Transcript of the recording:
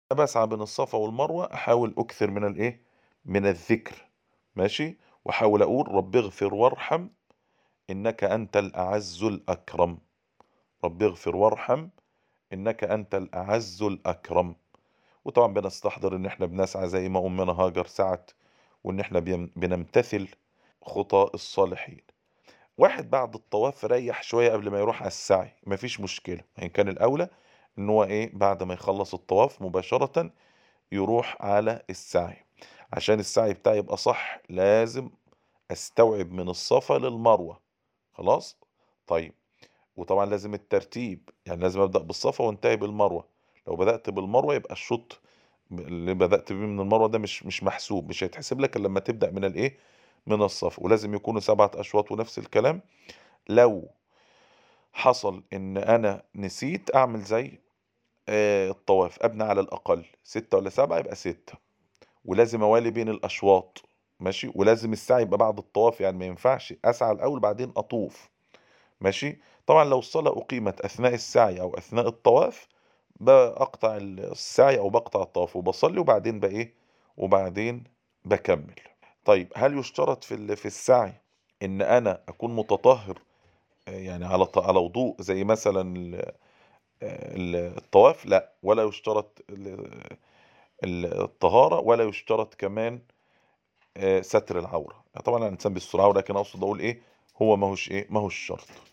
باسعى بين الصفا والمروة أحاول أكثر من الإيه، من الذكر، ماشي، وأحاول أقول رب اغفر وارحم إنك أنت الأعز الأكرم، رب اغفر وارحم إنك أنت الأعز الأكرم. وطبعًا بنستحضر إن إحنا بنسعى زي ما أمنا هاجر سعت، وإن إحنا بنمتثل خطى الصالحين. واحد بعد الطواف ريّح شوية قبل ما يروح على السعي، ما فيش مشكلة، وإن كان الأولى إن هو إيه، بعد ما يخلّص الطواف مباشرةً يروح على السعي. عشان السعي بتاعي يبقى صح لازم أستوعب من الصفا للمروة، خلاص؟ طيب، وطبعًا لازم الترتيب، يعني لازم أبدأ بالصفا وانتهي بالمروة. لو بدأت بالمروة يبقى الشوط اللي بدأت بيه من المروة ده مش محسوب، مش هيتحسب لك إلا لمّا تبدأ من الإيه، من الصفا، ولازم يكونوا 7 أشواط ونفس الكلام. لو حصل إن أنا نسيت أعمل زي الطواف، أبني على الأقل 6 والّا 7 يبقى 6، ولازم أوالي بين الأشواط، ماشي، ولازم السعي يبقى بعد الطواف، يعني ما ينفعش أسعى الأول بعدين أطوف، ماشي. طبعًا لو الصلاة أُقيمت أثناء السعي أو أثناء الطواف باقطع السعي أو باقطع الطواف وباصلّي وبعدين إيه، وبعدين باكمّل. طيب هل يُشترط في السعي إن أنا أكون متطهّر، يعني على وضوء زي مثلًا الطواف؟ لأ، ولا يشترط الطهارة، ولا يشترط كمان ستر العورة. طبعًا الإنسان بيستر عورة، لكن أقصد أقول إيه، هو ما هوش إيه، ما هوش شرط.